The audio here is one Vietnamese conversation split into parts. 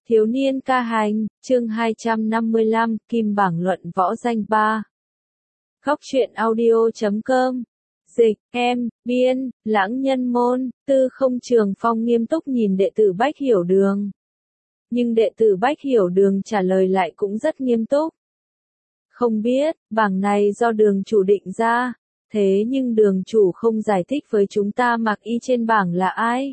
Thiếu niên ca hành, chương 255, Kim bảng luận võ danh 3. Góc truyện audio.com. Dịch, em, biên, lãng nhân môn, Tư Không Trường Phong nghiêm túc nhìn đệ tử Bách Hiểu Đường. Nhưng đệ tử Bách Hiểu Đường trả lời lại cũng rất nghiêm túc. Không biết, bảng này do đường chủ định ra, thế nhưng đường chủ không giải thích với chúng ta mặc y trên bảng là ai.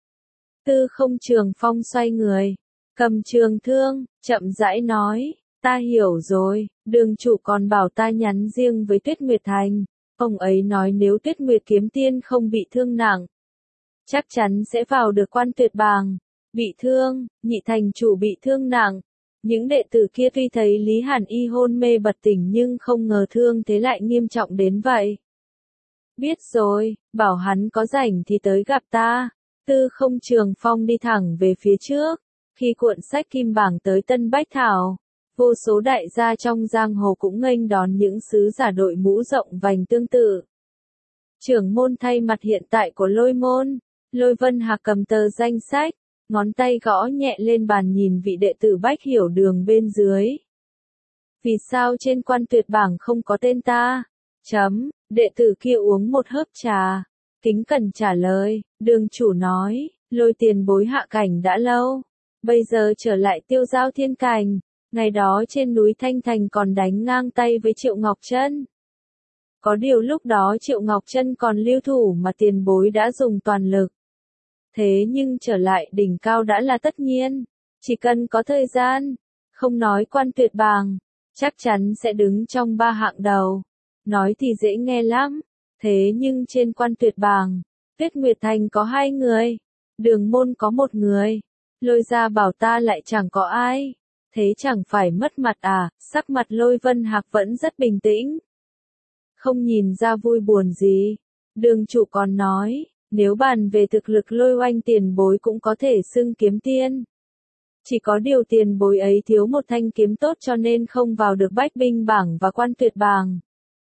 Tư Không Trường Phong xoay người, cầm trường thương, chậm rãi nói, ta hiểu rồi, đường chủ còn bảo ta nhắn riêng với Tuyết Nguyệt Thành. Ông ấy nói nếu Tuyết Nguyệt kiếm tiên không bị thương nặng, chắc chắn sẽ vào được quan tuyệt bảng. Bị thương, nhị thành chủ bị thương nặng. Những đệ tử kia tuy thấy Lý Hàn Y hôn mê bật tỉnh nhưng không ngờ thương thế lại nghiêm trọng đến vậy. Biết rồi, bảo hắn có rảnh thì tới gặp ta. Tư Không Trường Phong đi thẳng về phía trước. Khi cuộn sách kim bảng tới Tân Bách Thảo, vô số đại gia trong giang hồ cũng nghênh đón những sứ giả đội mũ rộng vành tương tự. Trưởng môn thay mặt hiện tại của Lôi môn, Lôi Vân Hạc cầm tờ danh sách, ngón tay gõ nhẹ lên bàn nhìn vị đệ tử Bách Hiểu Đường bên dưới. Vì sao trên quan tuyệt bảng không có tên ta? Đệ tử kia uống một hớp trà, kính cẩn trả lời, đường chủ nói, Lôi tiền bối hạ cảnh đã lâu, bây giờ trở lại Tiêu Giao Thiên Cảnh, ngày đó trên núi Thanh Thành còn đánh ngang tay với Triệu Ngọc Trân. Có điều lúc đó Triệu Ngọc Trân còn lưu thủ mà tiền bối đã dùng toàn lực. Thế nhưng trở lại đỉnh cao đã là tất nhiên, chỉ cần có thời gian, không nói quan tuyệt bảng, chắc chắn sẽ đứng trong 3 hạng đầu. Nói thì dễ nghe lắm, thế nhưng trên quan tuyệt bảng, Tuyết Nguyệt Thành có 2 người, Đường môn có 1 người, Lôi gia bảo ta lại chẳng có ai, thế chẳng phải mất mặt à? Sắc mặt Lôi Vân Hạc vẫn rất bình tĩnh, không nhìn ra vui buồn gì. Đường chủ còn nói, nếu bàn về thực lực Lôi oanh tiền bối cũng có thể xưng kiếm tiên. Chỉ có điều tiền bối ấy thiếu một thanh kiếm tốt cho nên không vào được bách binh bảng và quan tuyệt bảng.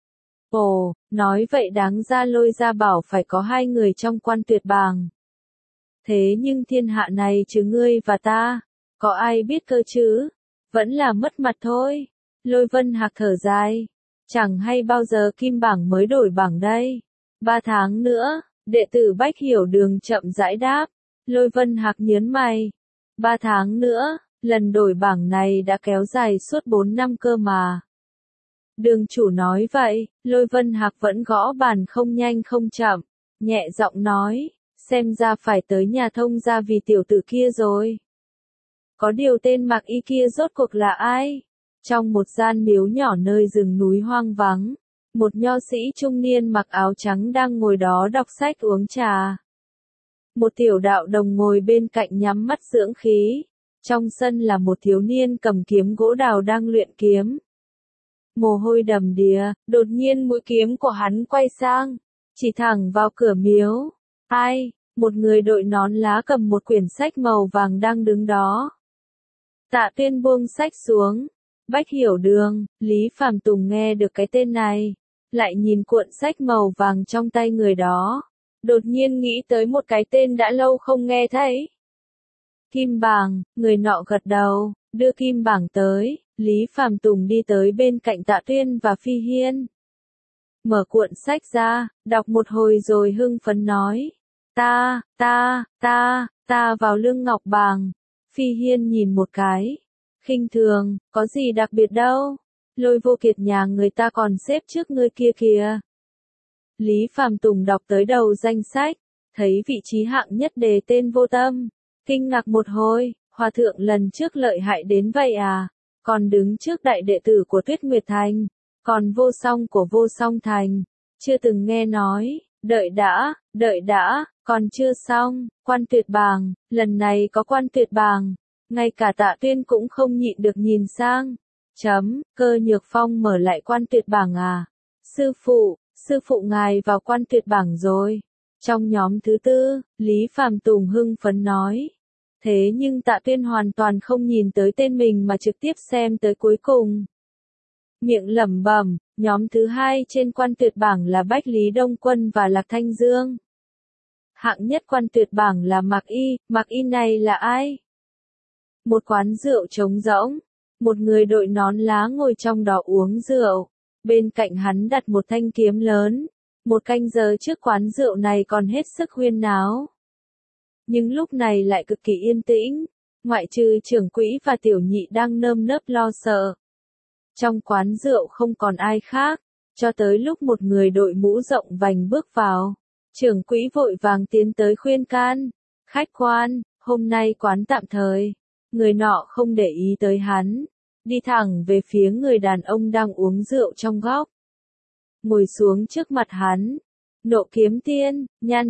Ồ, nói vậy đáng ra Lôi gia bảo phải có 2 người trong quan tuyệt bảng. Thế nhưng thiên hạ này trừ ngươi và ta, có ai biết cơ chứ? Vẫn là mất mặt thôi. Lôi Vân Hạc thở dài. Chẳng hay bao giờ kim bảng mới đổi bảng đây. 3 tháng nữa, đệ tử Bách Hiểu Đường chậm rãi đáp. Lôi Vân Hạc nhớn mày. 3 tháng nữa, lần đổi bảng này đã kéo dài suốt 4 năm cơ mà. Đường chủ nói vậy, Lôi Vân Hạc vẫn gõ bàn không nhanh không chậm, nhẹ giọng nói, xem ra phải tới nhà thông gia vì tiểu tử kia rồi. Có điều tên mặc y kia rốt cuộc là ai? Trong một gian miếu nhỏ nơi rừng núi hoang vắng, một nho sĩ trung niên mặc áo trắng đang ngồi đó đọc sách uống trà. Một tiểu đạo đồng ngồi bên cạnh nhắm mắt dưỡng khí. Trong sân là một thiếu niên cầm kiếm gỗ đào đang luyện kiếm. Mồ hôi đầm đìa, đột nhiên mũi kiếm của hắn quay sang, chỉ thẳng vào cửa miếu. Ai? Một người đội nón lá cầm một quyển sách màu vàng đang đứng đó. Tạ Tuyên buông sách xuống. Bách Hiểu Đường, Lý Phàm Tùng nghe được cái tên này, lại nhìn cuộn sách màu vàng trong tay người đó, đột nhiên nghĩ tới một cái tên đã lâu không nghe thấy. Kim bảng, người nọ gật đầu, đưa kim bảng tới, Lý Phàm Tùng đi tới bên cạnh Tạ Tuyên và Phi Hiên. Mở cuộn sách ra, đọc một hồi rồi hưng phấn nói, ta vào lương ngọc bảng. Phi Hiên nhìn một cái, khinh thường, có gì đặc biệt đâu, Lôi vô kiệt nhà người ta còn xếp trước ngươi kia kìa. Lý Phàm Tùng đọc tới đầu danh sách, thấy vị trí hạng nhất đề tên Vô Tâm, kinh ngạc một hồi, hòa thượng lần trước lợi hại đến vậy à, còn đứng trước đại đệ tử của Tuyết Nguyệt Thành, còn Vô Song của Vô Song Thành, chưa từng nghe nói, đợi đã, còn chưa xong, quan tuyệt bảng, lần này có quan tuyệt bảng. Ngay cả Tạ Tuyên cũng không nhịn được nhìn sang. Cơ Nhược Phong mở lại quan tuyệt bảng à? Sư phụ ngài vào quan tuyệt bảng rồi. Trong nhóm thứ 4, Lý Phàm Tùng hưng phấn nói. Thế nhưng Tạ Tuyên hoàn toàn không nhìn tới tên mình mà trực tiếp xem tới cuối cùng. Miệng lẩm bẩm, nhóm thứ 2 trên quan tuyệt bảng là Bách Lý Đông Quân và Lạc Thanh Dương. Hạng nhất quan tuyệt bảng là Mạc Y này là ai? Một quán rượu trống rỗng. Một người đội nón lá ngồi trong đó uống rượu. Bên cạnh hắn đặt một thanh kiếm lớn. Một canh giờ trước quán rượu này còn hết sức huyên náo. Nhưng lúc này lại cực kỳ yên tĩnh. Ngoại trừ trưởng quỹ và tiểu nhị đang nơm nớp lo sợ. Trong quán rượu không còn ai khác. Cho tới lúc một người đội mũ rộng vành bước vào. Trưởng quỹ vội vàng tiến tới khuyên can. Khách quan, hôm nay quán tạm thời. Người nọ không để ý tới hắn. Đi thẳng về phía người đàn ông đang uống rượu trong góc. Ngồi xuống trước mặt hắn. Nộ kiếm tiên, Nhan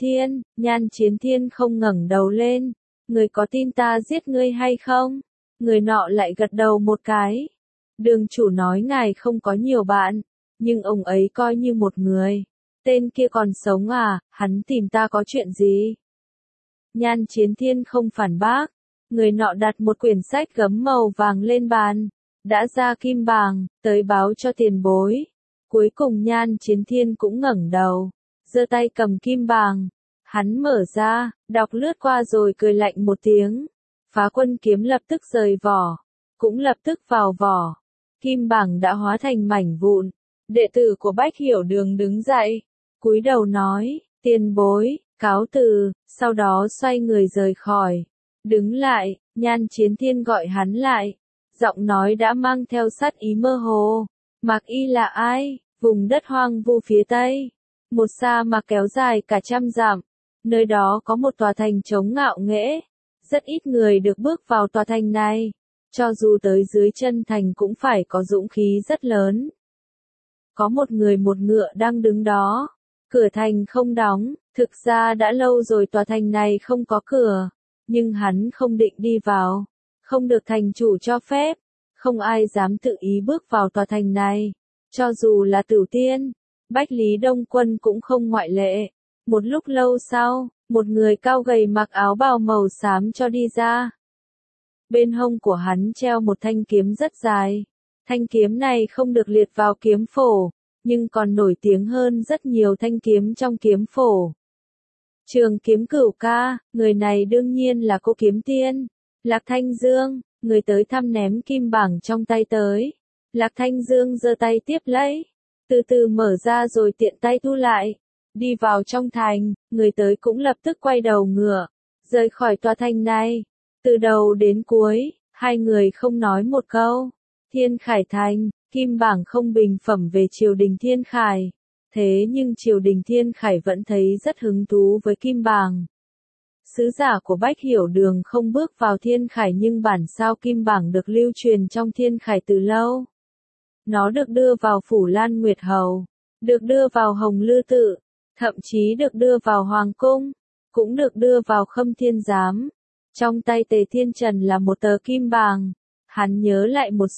Chiến Thiên không ngẩng đầu lên. Người có tin ta giết ngươi hay không? Người nọ lại gật đầu một cái. Đường chủ nói ngài không có nhiều bạn. Nhưng ông ấy coi như một người. Tên kia còn sống à, hắn tìm ta có chuyện gì? Nhan Chiến Thiên không phản bác. Người nọ đặt một quyển sách gấm màu vàng lên bàn. Đã ra kim bảng, tới báo cho tiền bối. Cuối cùng Nhan Chiến Thiên cũng ngẩng đầu. Giơ tay cầm kim bảng. Hắn mở ra, đọc lướt qua rồi cười lạnh một tiếng. Phá quân kiếm lập tức rời vỏ. Cũng lập tức vào vỏ. Kim bảng đã hóa thành mảnh vụn. Đệ tử của Bách Hiểu Đường đứng dậy. Cúi đầu nói, tiền bối, cáo từ, sau đó xoay người rời khỏi. Đứng lại, Nhan Chiến Thiên gọi hắn lại. Giọng nói đã mang theo sát ý mơ hồ. Mạc Y là ai? Vùng đất hoang vu phía Tây. Một sa mạc kéo dài cả 100 dặm. Nơi đó có một tòa thành trống ngạo nghễ. Rất ít người được bước vào tòa thành này. Cho dù tới dưới chân thành cũng phải có dũng khí rất lớn. Có một người một ngựa đang đứng đó. Cửa thành không đóng, thực ra đã lâu rồi tòa thành này không có cửa. Nhưng hắn không định đi vào. Không được thành chủ cho phép. Không ai dám tự ý bước vào tòa thành này. Cho dù là Tửu Tiên, Bách Lý Đông Quân cũng không ngoại lệ. Một lúc lâu sau, một người cao gầy mặc áo bào màu xám cho đi ra. Bên hông của hắn treo một thanh kiếm rất dài. Thanh kiếm này không được liệt vào kiếm phổ, nhưng còn nổi tiếng hơn rất nhiều thanh kiếm trong kiếm phổ. Trường Kiếm Cửu Ca, người này đương nhiên là Cô Kiếm Tiên. Lạc Thanh Dương, người tới thăm ném kim bảng trong tay tới. Lạc Thanh Dương giơ tay tiếp lấy, từ từ mở ra rồi tiện tay thu lại. Đi vào trong thành, người tới cũng lập tức quay đầu ngựa, rời khỏi tòa thành này. Từ đầu đến cuối, hai người không nói một câu. Thiên Khải Thành, kim bảng không bình phẩm về triều đình Thiên Khải. Thế nhưng triều đình Thiên Khải vẫn thấy rất hứng thú với kim bảng. Sứ giả của Bách Hiểu Đường không bước vào Thiên Khải nhưng bản sao kim bảng được lưu truyền trong Thiên Khải từ lâu. Nó được đưa vào Phủ Lan Nguyệt Hầu, được đưa vào Hồng Lư Tự, thậm chí được đưa vào Hoàng Cung, cũng được đưa vào Khâm Thiên Giám. Trong tay Tề Thiên Trần là một tờ kim bảng. Hắn nhớ lại một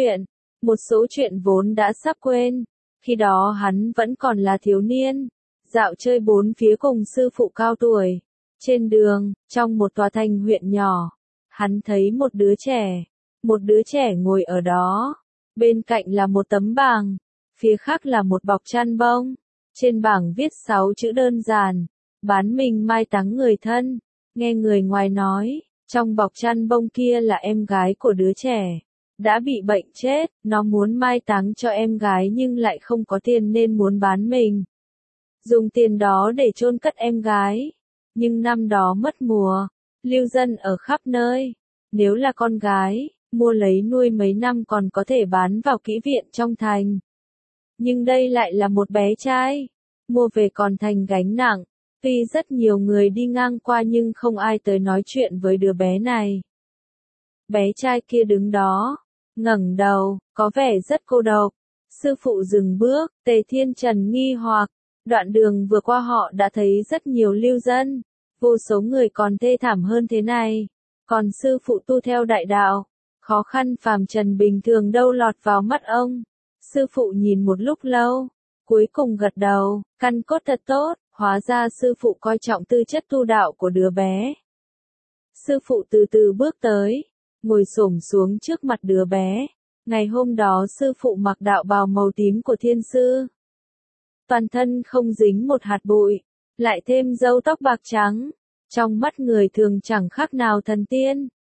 số chuyện vốn đã sắp quên. Khi đó hắn vẫn còn là thiếu niên, dạo chơi bốn phía cùng sư phụ cao tuổi. Trên đường, trong một tòa thành huyện nhỏ, hắn thấy một đứa trẻ ngồi ở đó. Bên cạnh là một tấm bảng, phía khác là một bọc chăn bông. Trên bảng viết 6 chữ đơn giản, bán mình mai táng người thân. Nghe người ngoài nói, trong bọc chăn bông kia là em gái của đứa trẻ. Đã bị bệnh chết, nó muốn mai táng cho em gái nhưng lại không có tiền nên muốn bán mình. Dùng tiền đó để chôn cất em gái. Nhưng năm đó mất mùa, lưu dân ở khắp nơi. Nếu là con gái, mua lấy nuôi mấy năm còn có thể bán vào kỹ viện trong thành. Nhưng đây lại là một bé trai, mua về còn thành gánh nặng. Tuy rất nhiều người đi ngang qua nhưng không ai tới nói chuyện với đứa bé này. Bé trai kia đứng đó, ngẩng đầu, có vẻ rất cô độc. Sư phụ dừng bước, Tề Thiên Trần nghi hoặc, đoạn đường vừa qua họ đã thấy rất nhiều lưu dân, vô số người còn thê thảm hơn thế này. Còn sư phụ tu theo đại đạo, khó khăn phàm trần bình thường đâu lọt vào mắt ông. Sư phụ nhìn một lúc lâu, cuối cùng gật đầu, căn cốt thật tốt, hóa ra sư phụ coi trọng tư chất tu đạo của đứa bé. Sư phụ từ từ bước tới, ngồi xổm xuống trước mặt đứa bé. Ngày hôm đó sư phụ mặc đạo bào màu tím của thiên sư. Toàn thân không dính một hạt bụi, lại thêm râu tóc bạc trắng. Trong mắt người thường chẳng khác nào thần tiên.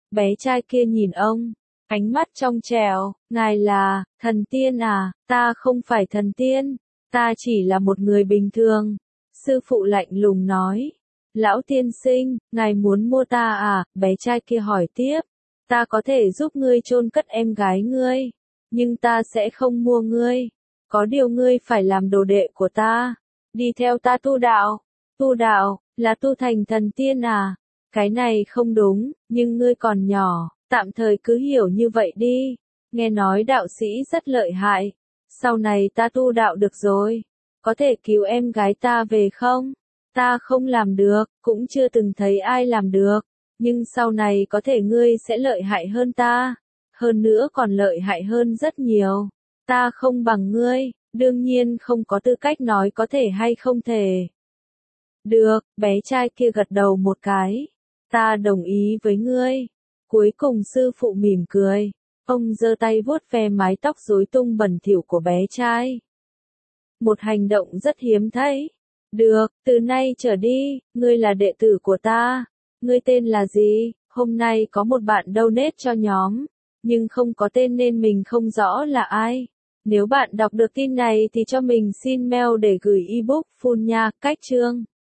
Bé trai kia nhìn ông, ánh mắt trong trẻo, ngài là, thần tiên à, ta không phải thần tiên, ta chỉ là một người bình thường. Sư phụ lạnh lùng nói, lão tiên sinh, ngài muốn mua ta à, bé trai kia hỏi tiếp, ta có thể giúp ngươi chôn cất em gái ngươi, nhưng ta sẽ không mua ngươi, có điều ngươi phải làm đồ đệ của ta, đi theo ta tu đạo, là tu thành thần tiên à, cái này không đúng, nhưng ngươi còn nhỏ, tạm thời cứ hiểu như vậy đi, nghe nói đạo sĩ rất lợi hại, sau này ta tu đạo được rồi, có thể cứu em gái ta về không? Ta không làm được, cũng chưa từng thấy ai làm được, nhưng sau này có thể ngươi sẽ lợi hại hơn ta, hơn nữa còn lợi hại hơn rất nhiều, ta không bằng ngươi, đương nhiên không có tư cách nói có thể hay không thể. Được, bé trai kia gật đầu một cái, ta đồng ý với ngươi. Cuối cùng sư phụ mỉm cười, ông giơ tay vuốt ve mái tóc rối tung bẩn thỉu của bé trai. Một hành động rất hiếm thấy. Được, từ nay trở đi, ngươi là đệ tử của ta. Ngươi tên là gì? Hôm nay có một bạn donate cho nhóm, nhưng không có tên nên mình không rõ là ai. Nếu bạn đọc được tin này thì cho mình xin mail để gửi ebook full nha, cách chương.